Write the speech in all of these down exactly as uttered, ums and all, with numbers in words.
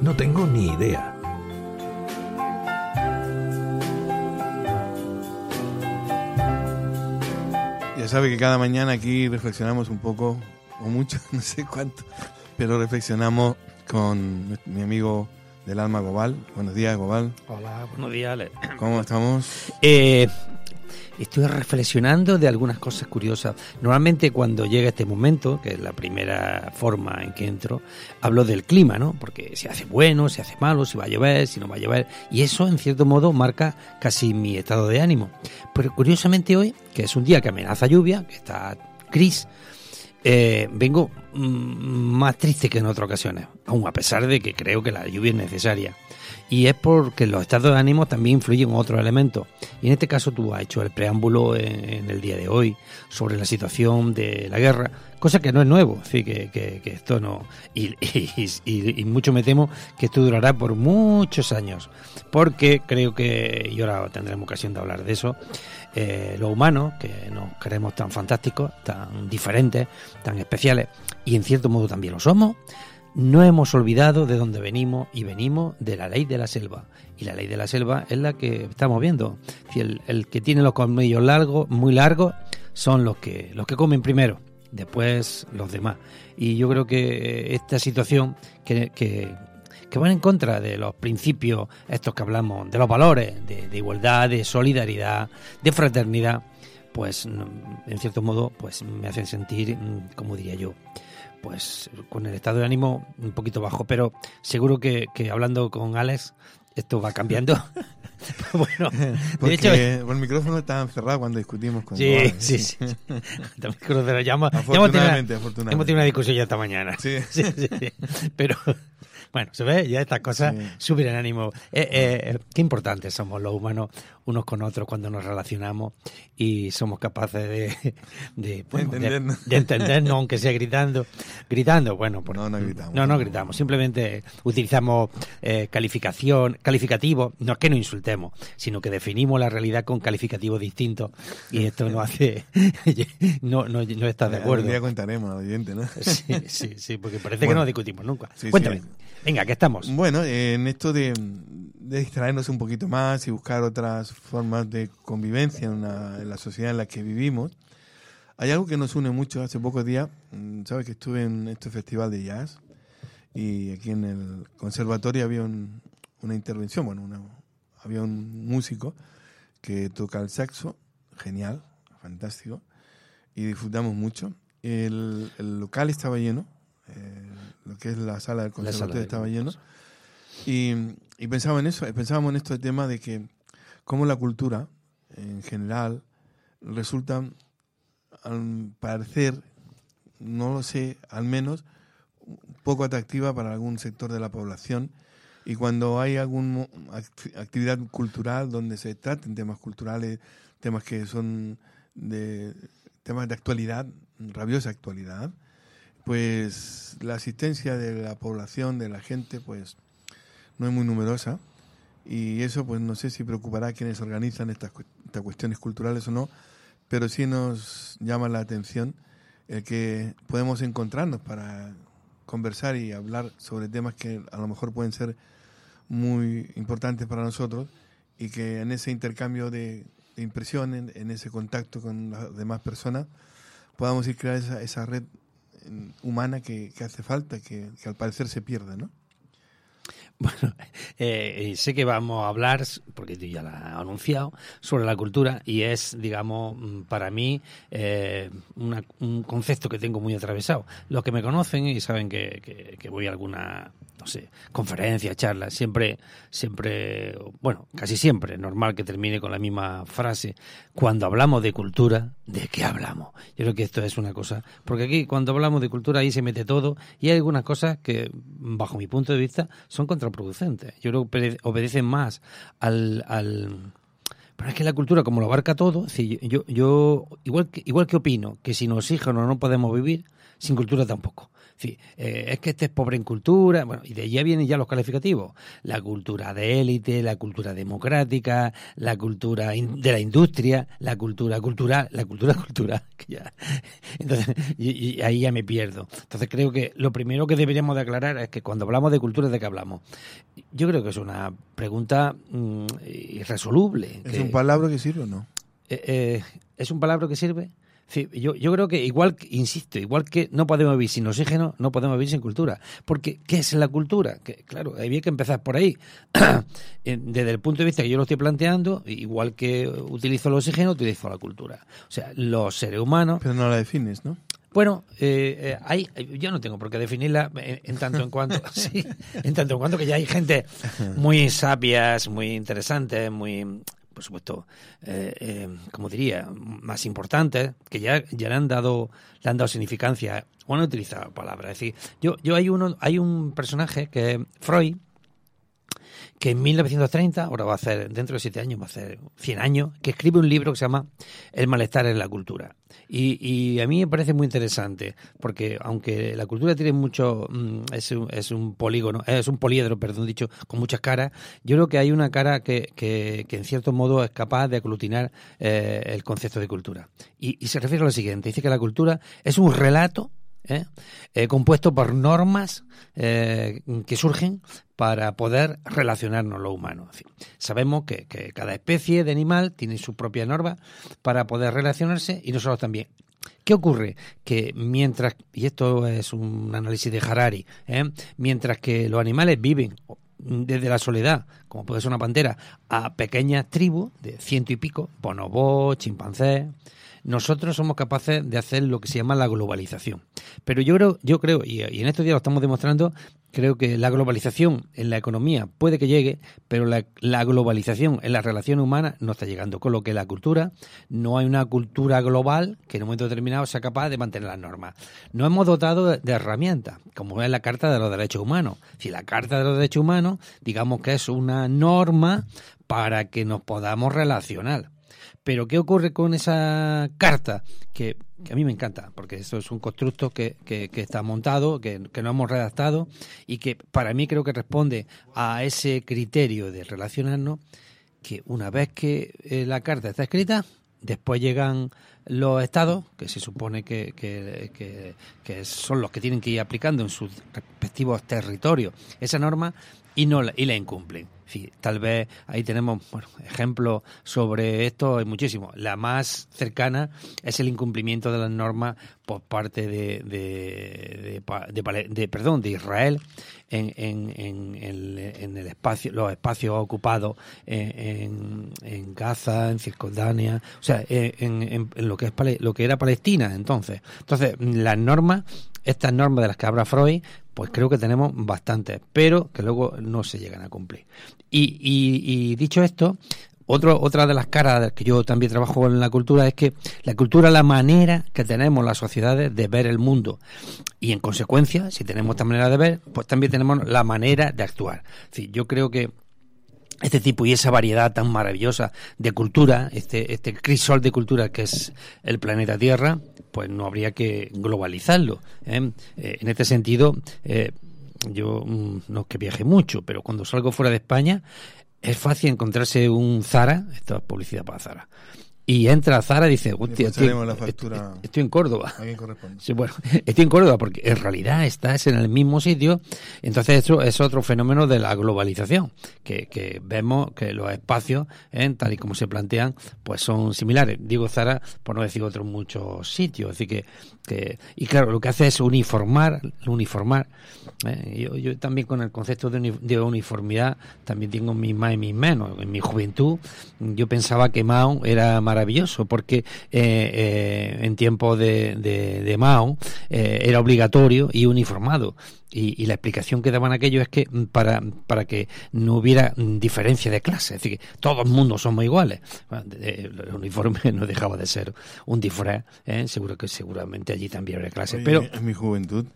no tengo ni idea. Ya sabe que cada mañana aquí reflexionamos un poco, o mucho, no sé cuánto, pero reflexionamos con mi amigo del alma, Gobal. Buenos días, Gobal. Hola, buenos días, Ale. ¿Cómo estamos? Eh, estoy reflexionando de algunas cosas curiosas. Normalmente cuando llega este momento, que es la primera forma en que entro, hablo del clima, ¿no? Porque si hace bueno, si hace malo, si va a llover, si no va a llover. Y eso, en cierto modo, marca casi mi estado de ánimo. Pero curiosamente hoy, que es un día que amenaza lluvia, que está gris, eh, vengo mm, más triste que en otras ocasiones, aun a pesar de que creo que la lluvia es necesaria. Y es porque los estados de ánimo también influyen en otros elementos. Y en este caso tú has hecho el preámbulo en, en el día de hoy sobre la situación de la guerra, cosa que no es nuevo, es decir, que, que, que esto no... Y, y, y, y mucho me temo que esto durará por muchos años, porque creo que, y ahora tendremos ocasión de hablar de eso, eh, los humanos, que nos creemos tan fantásticos, tan diferentes, tan especiales, y en cierto modo también lo somos, no hemos olvidado de dónde venimos, y venimos de la ley de la selva. Y la ley de la selva es la que estamos viendo. El, el que tiene los colmillos largos, muy largos, son los que, los que comen primero, después los demás. Y yo creo que esta situación que, que, que van en contra de los principios estos que hablamos, de los valores, de, de igualdad, de solidaridad, de fraternidad, pues en cierto modo pues me hacen sentir, como diría yo, pues con el estado de ánimo un poquito bajo, pero seguro que, que hablando con Alex esto va cambiando. Bueno, porque de hecho, el micrófono estaba cerrado cuando discutimos con sí, Gobal. sí, sí, sí. También ya hemos, Afortunadamente, ya hemos, tenido, afortunadamente. hemos tenido una discusión ya esta mañana. Sí. Sí, sí, sí. Pero bueno, se ve, ya estas cosas Sí. suben el ánimo. Eh, eh, qué importantes somos los humanos unos con otros cuando nos relacionamos y somos capaces de, de, bueno, de, entendernos. de entendernos, aunque sea gritando. Gritando, bueno, por, No, no gritamos. No, no gritamos. Simplemente utilizamos eh, calificación, calificativos, no es que no insultemos, sino que definimos la realidad con calificativos distintos y esto nos hace... no, no, no estás de acuerdo. Un día contaremos al oyente, ¿no? Sí, sí, sí, porque parece Bueno. que no discutimos nunca. Sí, Cuéntame. sí. Venga, ¿qué estamos? Bueno, eh, en esto de, de distraernos un poquito más y buscar otras formas de convivencia en, una, en la sociedad en la que vivimos, hay algo que nos une mucho. Hace pocos días, mm, sabes que estuve en este festival de jazz y aquí en el conservatorio había un, una intervención, bueno, una, había un músico que toca el saxo, genial, fantástico, y disfrutamos mucho. El, el local estaba lleno, eh, lo que es la sala del conservatorio de estaba lleno, y, y pensaba en eso, pensábamos en este tema de que cómo la cultura en general resulta, al parecer, no lo sé, al menos poco atractiva para algún sector de la población, y cuando hay alguna actividad cultural donde se traten temas culturales, temas que son de temas de actualidad, rabiosa actualidad, pues la asistencia de la población, de la gente, pues no es muy numerosa, y eso pues no sé si preocupará a quienes organizan estas, estas cuestiones culturales o no, pero sí nos llama la atención el que podemos encontrarnos para conversar y hablar sobre temas que a lo mejor pueden ser muy importantes para nosotros, y que en ese intercambio de, de impresiones, en ese contacto con las demás personas, podamos ir crear esa, esa red humana que, que hace falta, que, que al parecer se pierde, ¿no? Bueno, eh, sé que vamos a hablar, porque tú ya lo has anunciado, sobre la cultura, y es, digamos, para mí eh, una, un concepto que tengo muy atravesado. Los que me conocen y saben que, que, que voy a alguna, no sé, conferencia, charla, siempre, siempre, bueno, casi siempre, es normal que termine con la misma frase. Cuando hablamos de cultura, ¿de qué hablamos? Yo creo que esto es una cosa, porque aquí cuando hablamos de cultura ahí se mete todo, y hay algunas cosas que, bajo mi punto de vista, son contraproducentes. Yo creo que obedecen más al, al... Pero es que la cultura, como lo abarca todo, es decir, yo, yo igual que, igual que opino que sin oxígeno no podemos vivir, sin cultura tampoco. Es Sí, eh, es que este es pobre en cultura, bueno, y de allí vienen ya los calificativos. La cultura de élite, la cultura democrática, la cultura in, de la industria, la cultura cultural, la cultura cultural. Que ya, entonces, y, y ahí ya me pierdo. Entonces creo que lo primero que deberíamos de aclarar es que cuando hablamos de cultura, ¿de qué hablamos? Yo creo que es una pregunta mmm, irresoluble. ¿Es que, un palabra que sirve o no? Eh, eh, ¿Es un palabra que sirve? Sí, yo, yo creo que igual, insisto, igual que no podemos vivir sin oxígeno, no podemos vivir sin cultura. Porque, ¿qué es la cultura? Que, claro, había que empezar por ahí. Desde el punto de vista que yo lo estoy planteando, igual que utilizo el oxígeno, utilizo la cultura. O sea, los seres humanos... Pero no la defines, ¿no? Bueno, eh, eh, hay, yo no tengo por qué definirla en, en tanto en cuanto, sí, en tanto en cuanto que ya hay gente muy sabias, muy interesantes, muy... por supuesto, eh, eh, como diría, más importantes, que ya, ya le han dado le han dado significancia o han utilizado palabras. Es decir, yo, yo hay uno, hay un personaje que es Freud, que en mil novecientos treinta, ahora va a hacer, dentro de siete años, va a hacer cien años, que escribe un libro que se llama El malestar en la cultura. Y, y a mí me parece muy interesante, porque aunque la cultura tiene mucho, es un, es un polígono, es un poliedro, perdón dicho, con muchas caras, yo creo que hay una cara que, que, que en cierto modo es capaz de aglutinar eh, el concepto de cultura. Y, y se refiere a lo siguiente, dice que la cultura es un relato ¿eh? Eh, compuesto por normas eh, que surgen para poder relacionarnos los humanos. En fin, sabemos que, que cada especie de animal tiene su propia norma para poder relacionarse y nosotros también. ¿Qué ocurre? Que mientras, y esto es un análisis de Harari, ¿eh? mientras que los animales viven desde la soledad, como puede ser una pantera, a pequeñas tribus de ciento y pico, bonobos, chimpancés, nosotros somos capaces de hacer lo que se llama la globalización. Pero yo creo, yo creo y, y en estos días lo estamos demostrando, creo que la globalización en la economía puede que llegue, pero la, la globalización en la relación humana no está llegando. Con lo que la cultura, no hay una cultura global que en un momento determinado sea capaz de mantener las normas. Nos hemos dotado de, de herramientas, como es la Carta de los Derechos Humanos. Si la Carta de los Derechos Humanos, digamos que es una norma para que nos podamos relacionar. Pero ¿qué ocurre con esa carta? Que, que a mí me encanta, porque eso es un constructo que, que, que está montado, que, que no hemos redactado y que para mí creo que responde a ese criterio de relacionarnos, que una vez que eh, la carta está escrita, después llegan los estados, que se supone que, que, que, que son los que tienen que ir aplicando en sus respectivos territorios esa norma y, no la, y la incumplen. Sí, tal vez ahí tenemos bueno, ejemplos sobre esto, hay muchísimos. La más cercana es el incumplimiento de las normas por parte de, de, de, de, de perdón, de Israel en, en, en, el, en el espacio, los espacios ocupados en, en, en Gaza, en Cisjordania, o sea, en, en, en lo que es lo que era Palestina entonces. Entonces, las normas, estas normas de las que habla Freud, pues creo que tenemos bastantes, pero que luego no se llegan a cumplir. Y, y, y dicho esto, otro, otra de las caras que yo también trabajo en la cultura es que la cultura es la manera que tenemos las sociedades de ver el mundo. Y en consecuencia, si tenemos esta manera de ver, pues también tenemos la manera de actuar. Es decir, yo creo que este tipo y esa variedad tan maravillosa de cultura, este, este crisol de cultura que es el planeta Tierra, pues no habría que globalizarlo, ¿eh? Eh, en este sentido, eh, yo mm, no es que viaje mucho, pero cuando salgo fuera de España es fácil encontrarse un Zara, esto es publicidad para Zara, y entra a Zara y dice, hostia, estoy, la factura estoy en Córdoba. ¿A quién corresponde? Sí, bueno, estoy en Córdoba porque en realidad estás en el mismo sitio. Entonces eso es otro fenómeno de la globalización, que, que vemos que los espacios, ¿eh? tal y como se plantean, pues son similares. Digo Zara por no decir otros muchos sitios. Así que, que y claro, lo que hace es uniformar, uniformar. ¿eh? Yo, yo también con el concepto de, uni, de uniformidad también tengo mis más y mis menos. En mi juventud yo pensaba que Mao era maravilloso porque eh, eh, en tiempos de, de, de Mao eh, era obligatorio y uniformado. Y, y la explicación que daban aquello es que para, para que no hubiera diferencia de clase, es decir, que todo el mundo somos iguales. Bueno, el uniforme no dejaba de ser un disfraz, ¿eh? Seguro que seguramente allí también habría clases. Oye, pero en mi juventud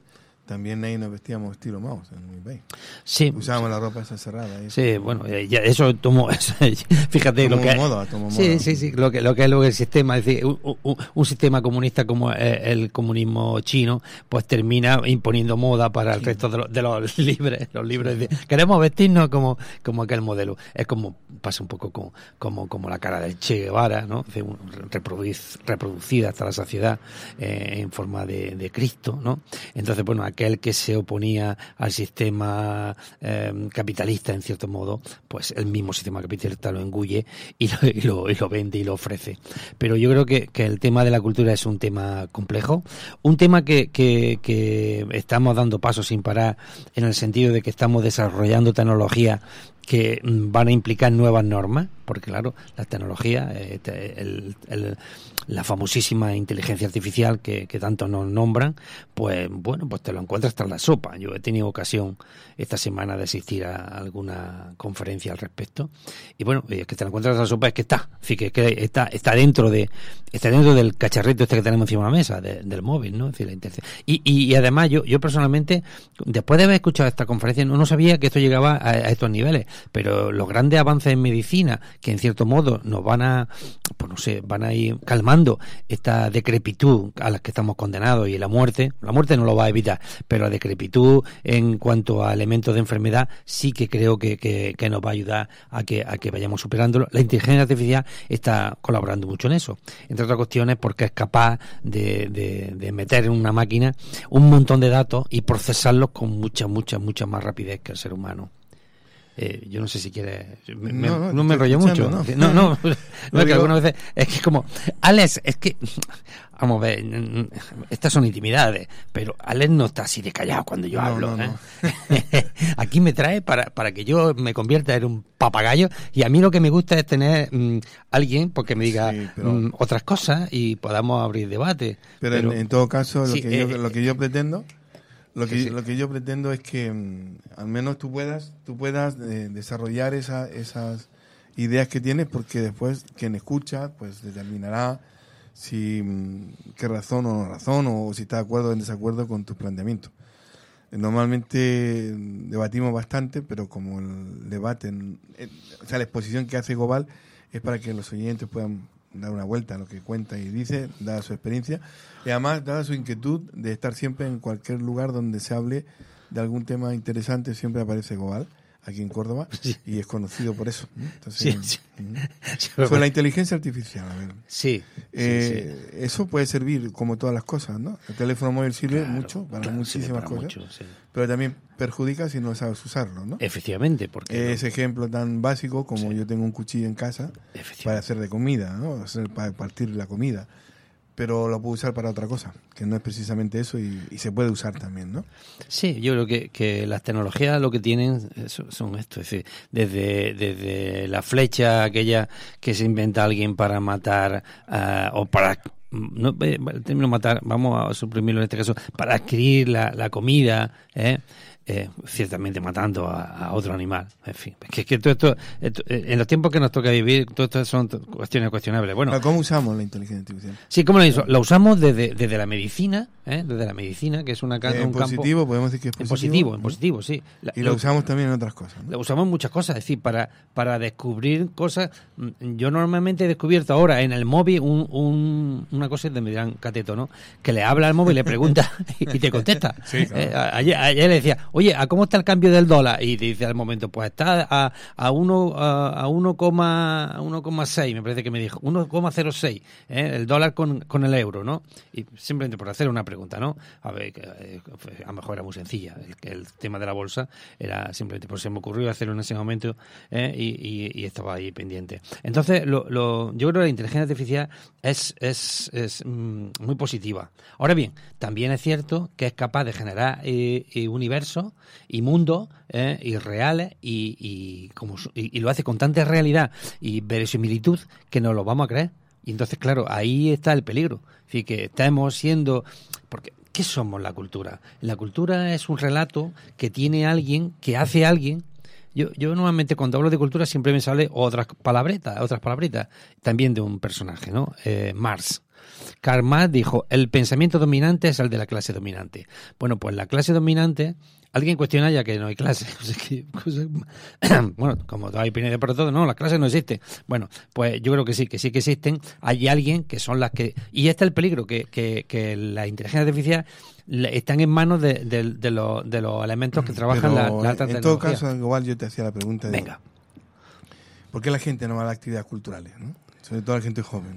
también ahí nos vestíamos estilo mouse en mi país. Sí. Usábamos la ropa esa cerrada. Ahí. Sí, bueno, ya eso tomó, fíjate tomó lo que moda, tomó sí, moda. sí, sí, lo que lo que es lo que el sistema, es decir, un, un, un sistema comunista como el comunismo chino, pues termina imponiendo moda para el sí. resto de los, de los libres, los libres de, queremos vestirnos como como aquel modelo. Es como pasa un poco como como como la cara del Che Guevara, ¿no? De un, reproduc, reproducida hasta la saciedad eh, en forma de, de Cristo, ¿no? Entonces, bueno, aquel que se oponía al sistema eh, capitalista, en cierto modo, pues el mismo sistema capitalista lo engulle y lo, y lo, y lo vende y lo ofrece. Pero yo creo que, que el tema de la cultura es un tema complejo, un tema que, que, que estamos dando pasos sin parar, en el sentido de que estamos desarrollando tecnología que van a implicar nuevas normas, porque claro, las tecnologías, eh, el, el, la famosísima inteligencia artificial que, que tanto nos nombran, pues bueno, pues te lo encuentras tras la sopa. Yo he tenido ocasión esta semana de asistir a alguna conferencia al respecto, y bueno, es que te lo encuentras tras la sopa, es que está, es que, que está, está dentro de, está dentro del cacharrito este que tenemos encima de la mesa, de, del móvil, ¿no? Es decir, la inteligencia. Y, y, y además yo, yo personalmente, después de haber escuchado esta conferencia, no, no sabía que esto llegaba a, a estos niveles. Pero los grandes avances en medicina, que en cierto modo nos van a, pues no sé, van a ir calmando esta decrepitud a la que estamos condenados, y la muerte, la muerte no lo va a evitar, pero la decrepitud en cuanto a elementos de enfermedad sí que creo que, que, que nos va a ayudar a que, a que vayamos superándolo. La inteligencia artificial está colaborando mucho en eso, entre otras cuestiones porque es capaz de, de, de meter en una máquina un montón de datos y procesarlos con mucha, mucha, mucha más rapidez que el ser humano. Eh, yo no sé si quieres, me, no, no, no me enrollo mucho, no, no, no, no, no es que algunas veces es que es como, Alex, es que, vamos a ver, estas son intimidades, pero Alex no está así de callado cuando yo no, hablo, no, ¿eh? no. Aquí me trae para, para que yo me convierta en un papagayo, y a mí lo que me gusta es tener um, alguien porque me diga sí, pero, um, otras cosas y podamos abrir debate. Pero, pero en, en todo caso, lo, sí, que eh, yo, lo que yo pretendo... Lo que, sí, sí. lo que yo pretendo es que mmm, al menos tú puedas tú puedas eh, desarrollar esa, esas ideas que tienes, porque después quien escucha pues determinará si mmm, qué razón o no razón, o si está de acuerdo o en desacuerdo con tus planteamientos. Normalmente debatimos bastante, pero como el debate, en, en, o sea, la exposición que hace Gobal es para que los oyentes puedan dar una vuelta a lo que cuenta y dice, dada su experiencia, y además dada su inquietud de estar siempre en cualquier lugar donde se hable de algún tema interesante. Siempre aparece Gobal aquí en Córdoba, sí. y es conocido por eso. Entonces, sí, sí. Uh-huh. Sobre la inteligencia artificial, a ver. Sí, eh, sí, sí. Eso puede servir como todas las cosas, ¿no? El teléfono móvil sirve claro, mucho para claro, muchísimas para cosas, mucho, sí. pero también perjudica si no sabes usarlo, ¿no? Efectivamente, porque ese no. ejemplo tan básico como sí. yo tengo un cuchillo en casa para hacer de comida, ¿no? Hacer, para partir la comida, pero lo puedo usar para otra cosa, que no es precisamente eso, y, y se puede usar también, ¿no? Sí, yo creo que, que las tecnologías lo que tienen son esto, es decir, desde, desde la flecha aquella que se inventa alguien para matar uh, o para... No, el término matar, vamos a suprimirlo en este caso, para adquirir la, la comida, ¿eh? Eh, ciertamente matando a, a otro animal, en fin, es que, es que todo esto, esto, en los tiempos que nos toca vivir, todo esto son cuestiones cuestionables. Bueno, ¿cómo usamos la inteligencia artificial? Sí, ¿cómo lo, lo usamos? Desde, desde la medicina, ¿eh? Desde la medicina, que es una, eh, un positivo, campo, podemos decir que es en positivo, positivo, en positivo, sí. La, y lo, lo usamos también en otras cosas, ¿no? Lo usamos en muchas cosas, es decir, para, para descubrir cosas. Yo normalmente he descubierto ahora en el móvil un, un, una cosa de me dirán cateto, ¿no? Que le habla al móvil, le pregunta y, y te contesta. Sí, claro. eh, ayer, ayer le decía, oye, ¿a cómo está el cambio del dólar? Y te dice al momento, pues está a, a uno a, a uno coma seis, me parece que me dijo, uno coma cero seis, ¿eh? El dólar con, con el euro, ¿no? Y simplemente por hacer una pregunta, ¿no? A ver, eh, a lo mejor era muy sencilla, el, el tema de la bolsa era simplemente, pues se me ocurrió hacerlo en ese momento, ¿eh? y, y, y estaba ahí pendiente. Entonces, lo, lo, yo creo que la inteligencia artificial es, es, es mm, muy positiva. Ahora bien, también es cierto que es capaz de generar eh, eh, universos y mundos eh, irreales y, y, como, y, y lo hace con tanta realidad y verosimilitud que nos lo vamos a creer. Y entonces, claro, ahí está el peligro. Es decir, que estamos siendo... porque ¿qué somos la cultura? La cultura es un relato que tiene alguien, que hace alguien. Yo, yo normalmente cuando hablo de cultura siempre me sale otras palabretas, otras palabritas, también de un personaje, ¿no? Eh, Marx. Karl Marx dijo, el pensamiento dominante es el de la clase dominante. Bueno, pues la clase dominante, alguien cuestiona ya que no hay clase. O sea, que, pues, bueno, como hay opiniones por todo, no, las clases no existen. Bueno, pues yo creo que sí, que sí que existen. Hay alguien que son las que... Y este es el peligro, que, que, que la inteligencia artificial están en manos de, de, de, los, de los elementos que trabajan la, la alta en tecnología. En todo caso, igual yo te hacía la pregunta de... Venga. ¿Por qué la gente no va a las actividades culturales, ¿no? Sobre todo la gente joven.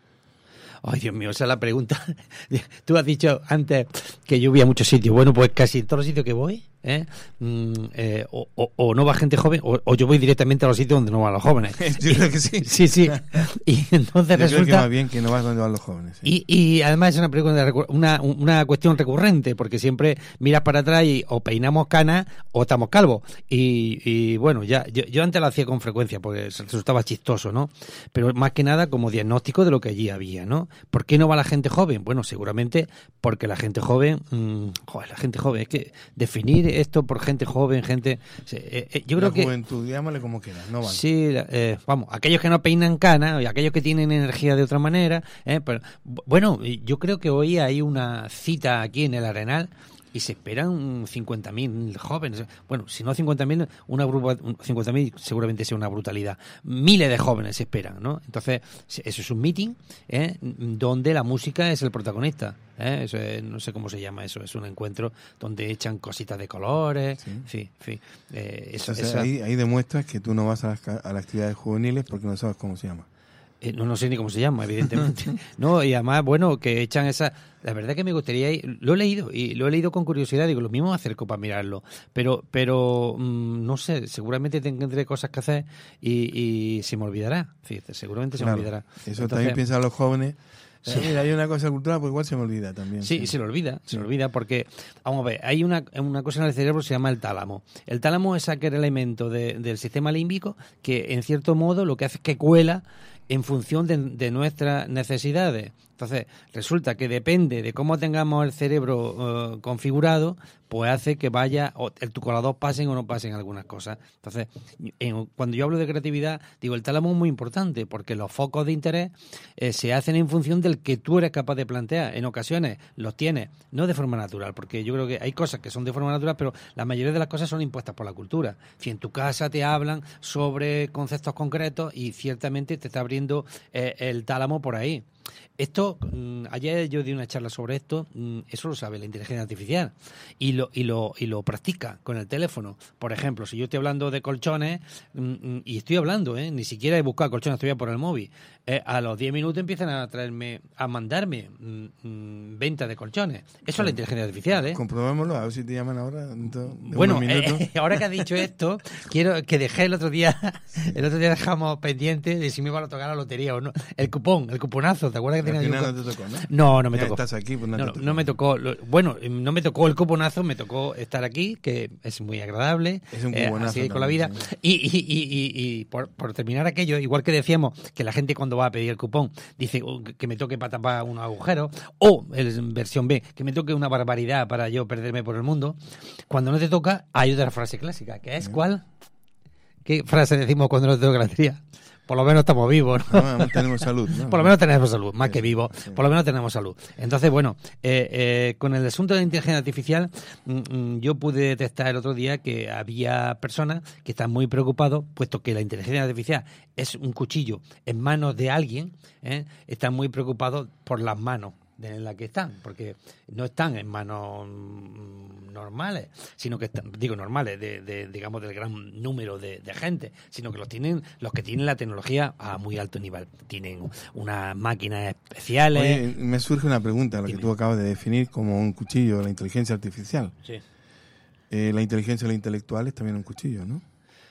Ay, Dios mío, esa es la pregunta. Tú has dicho antes que yo voy a muchos sitios. Bueno, pues casi en todos los sitios que voy, ¿eh? Mm, eh, o, o, o no va gente joven, o, o yo voy directamente a los sitios donde no van los jóvenes. Yo y, creo que sí. Sí, sí. Y entonces yo resulta... creo que más bien que no vas donde van los jóvenes. Sí. Y, y además es una, pregunta, una, una cuestión recurrente, porque siempre miras para atrás y o peinamos canas o estamos calvos. Y, y bueno, ya yo, yo antes lo hacía con frecuencia porque resultaba chistoso, ¿no? Pero más que nada como diagnóstico de lo que allí había, ¿no? ¿Por qué no va la gente joven? Bueno, seguramente porque la gente joven... Mmm, joder, la gente joven, es que definir esto por gente joven, gente... Eh, eh, yo creo la que... juventud, llámale como quieras, no vale. Sí, eh, vamos, aquellos que no peinan canas y aquellos que tienen energía de otra manera, eh, pero bueno, yo creo que hoy hay una cita aquí en el Arenal y se esperan cincuenta mil jóvenes. Bueno, si no cincuenta mil, una cincuenta mil seguramente sea una brutalidad. Miles de jóvenes se esperan, ¿no? Entonces, eso es un meeting ¿eh? donde la música es el protagonista. ¿eh? Eso es, no sé cómo se llama eso, es un encuentro donde echan cositas de colores, sí. en fin, en fin. Eh, eso, Entonces, esa... ahí, ahí demuestras que tú no vas a las, a las actividades juveniles porque no sabes cómo se llama. Eh, no, no sé ni cómo se llama, evidentemente. No, y además, bueno, que echan esa... La verdad que me gustaría ir... Lo he leído, y lo he leído con curiosidad, digo, lo mismo me acerco para mirarlo. Pero, pero mmm, no sé, seguramente tendré cosas que hacer y, y se me olvidará. Fíjate, seguramente se claro, me olvidará. Eso Entonces, también piensan los jóvenes. Sí. Eh, mira, hay una cosa cultural, pues igual se me olvida también. Sí, sí. se le olvida, sí. se le olvida porque, vamos a ver, hay una, una cosa en el cerebro que se llama el tálamo. El tálamo es aquel elemento de, del sistema límbico que, en cierto modo, lo que hace es que cuela en función de, de nuestras necesidades. Entonces, resulta que depende de cómo tengamos el cerebro uh, configurado, pues hace que vaya, o el tu colador pasen o no pasen algunas cosas. Entonces, en, cuando yo hablo de creatividad, digo, el tálamo es muy importante, porque los focos de interés eh, se hacen en función del que tú eres capaz de plantear. En ocasiones los tienes, no de forma natural, porque yo creo que hay cosas que son de forma natural, pero la mayoría de las cosas son impuestas por la cultura. Si en tu casa te hablan sobre conceptos concretos y ciertamente te está abriendo eh, el tálamo por ahí. Esto, mmm, ayer yo di una charla sobre esto, mmm, eso lo sabe la inteligencia artificial y lo y lo y lo practica con el teléfono. Por ejemplo, si yo estoy hablando de colchones mmm, y estoy hablando, ¿eh? ni siquiera he buscado colchones, estoy por el móvil, eh, a los diez minutos empiezan a traerme, a mandarme mmm, venta de colchones. Eso claro. Es la inteligencia artificial, ¿eh? Comprobémoslo, a ver si te llaman ahora. De bueno, eh, ahora que has dicho esto, quiero que dejé el otro día, el otro día dejamos pendiente de si me iban a tocar la lotería o no. El cupón, el cuponazo, ¿te acuerdas que tenía yo? No te tocó, ¿no? No, no me ya tocó. Estás aquí, pues no, no, te tocó. no me tocó. Bueno, no me tocó el cuponazo, me tocó estar aquí, que es muy agradable. Es un cuponazo. Eh, así con la vida. Sí. Y, y, y, y, y por, por terminar aquello, igual que decíamos que la gente cuando va a pedir el cupón dice oh, que me toque para tapar unos agujeros, o en versión B, que me toque una barbaridad para yo perderme por el mundo. Cuando no te toca, hay otra frase clásica, que es, ¿cuál? ¿Qué frase decimos cuando no te toca la lotería? Por lo menos estamos vivos, ¿no? No, tenemos salud, ¿no? Por lo menos tenemos salud, más sí, que vivos. Sí. Por lo menos tenemos salud. Entonces, bueno, eh, eh, con el asunto de la inteligencia artificial, mm, yo pude detectar el otro día que había personas que están muy preocupados, puesto que la inteligencia artificial es un cuchillo en manos de alguien, ¿eh? Están muy preocupados por las manos en la que están, porque no están en manos normales, sino que están, digo normales, de, de digamos del gran número de, de gente, sino que los tienen los que tienen la tecnología a muy alto nivel, tienen unas máquinas especiales. Oye, me surge una pregunta, la Dime. que tú acabas de definir como un cuchillo, la inteligencia artificial. Sí. Eh, la inteligencia la intelectual es también un cuchillo, ¿no?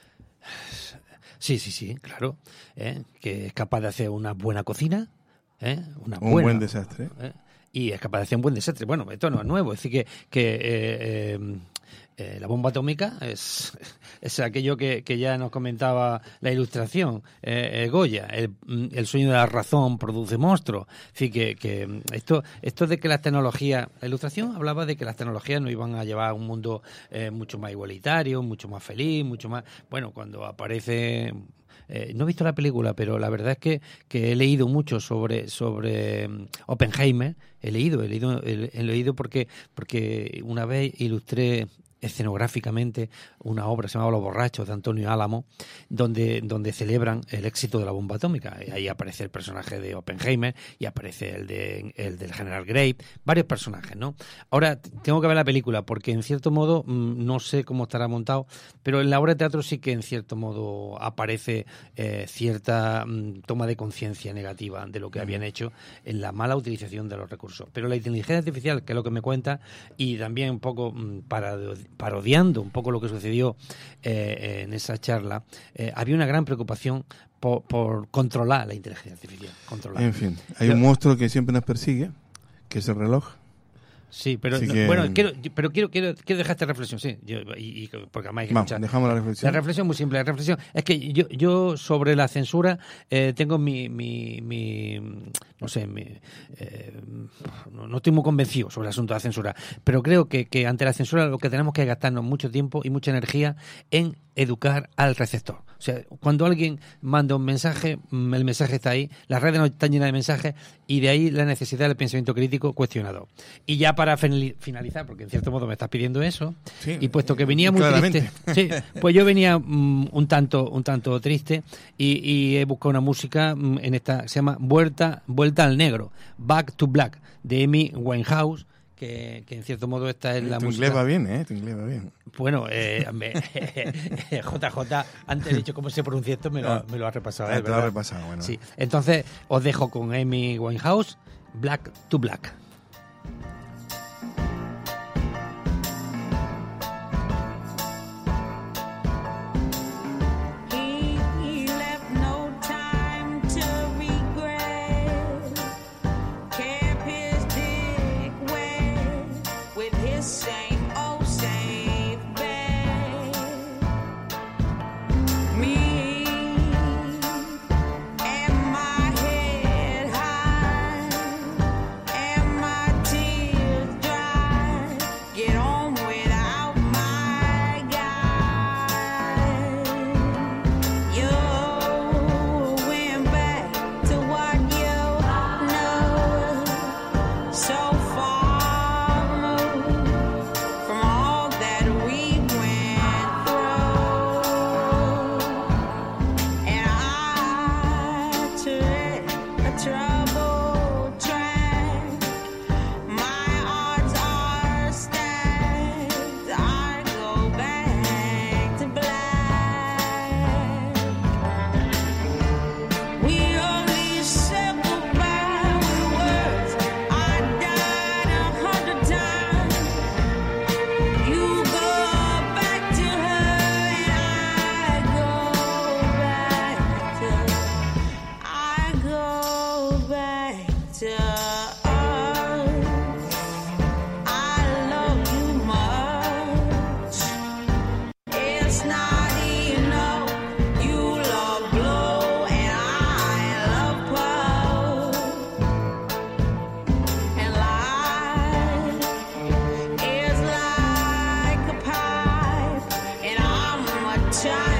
Sí, sí, sí, claro, ¿eh? Que es capaz de hacer una buena cocina. ¿Eh? Una un buena, buen desastre. ¿eh? Y es capaz de hacer un buen desastre. Bueno, esto no es nuevo. Es decir, que, que eh, Eh, la bomba atómica es, es aquello que, que ya nos comentaba la ilustración, eh, eh, Goya, el, el sueño de la razón produce monstruos. Es decir, que, que esto, esto de que las tecnologías, la ilustración hablaba de que las tecnologías nos iban a llevar a un mundo eh, mucho más igualitario, mucho más feliz, mucho más... Bueno, cuando aparece... Eh, no he visto la película, pero la verdad es que, que he leído mucho sobre, sobre Oppenheimer. He leído, he leído, he, he leído porque, porque una vez ilustré escenográficamente una obra que se llamaba Los borrachos, de Antonio Álamo, donde, donde celebran el éxito de la bomba atómica. Ahí aparece el personaje de Oppenheimer y aparece el, de, el del general Grave, varios personajes, ¿no? Ahora, tengo que ver la película porque, en cierto modo, no sé cómo estará montado, pero en la obra de teatro sí que, en cierto modo, aparece eh, cierta mm, toma de conciencia negativa de lo que habían hecho en la mala utilización de los recursos. Pero la inteligencia artificial, que es lo que me cuenta, y también un poco mm, para parodiando un poco lo que sucedió eh, en esa charla, eh, había una gran preocupación por, por controlar la inteligencia artificial. Controlar. En fin, hay Yo, un monstruo que siempre nos persigue, que es el reloj. Sí, pero no, que... bueno, quiero, pero quiero, quiero, quiero dejar esta reflexión, sí, yo, y, y porque además hay que Vamos, escuchar. dejamos la reflexión. La reflexión muy simple, la reflexión es que yo, yo sobre la censura eh, tengo mi, mi, mi, no sé, mi, eh, no, no estoy muy convencido sobre el asunto de la censura, pero creo que, que ante la censura lo que tenemos que gastarnos mucho tiempo y mucha energía en educar al receptor. O sea, cuando alguien manda un mensaje, el mensaje está ahí, las redes no están llenas de mensajes y de ahí la necesidad del pensamiento crítico cuestionado. Y ya para finalizar, porque en cierto modo me estás pidiendo eso, sí, y puesto que venía muy claramente. triste, sí, pues yo venía um, un tanto un tanto triste y, y he buscado una música um, en esta, se llama Vuelta, Vuelta al Negro, Back to Black, de Amy Winehouse. Que, que en cierto modo esta es la tu música. Inglés va bien, ¿eh? Tu inglés va bien. Bueno, eh, me, J J, antes he dicho cómo se pronuncia esto, me lo, ah, me lo ha repasado. Ah, ¿eh? te lo ha repasado, bueno. Sí, entonces os dejo con Amy Winehouse, Black to Black. Child.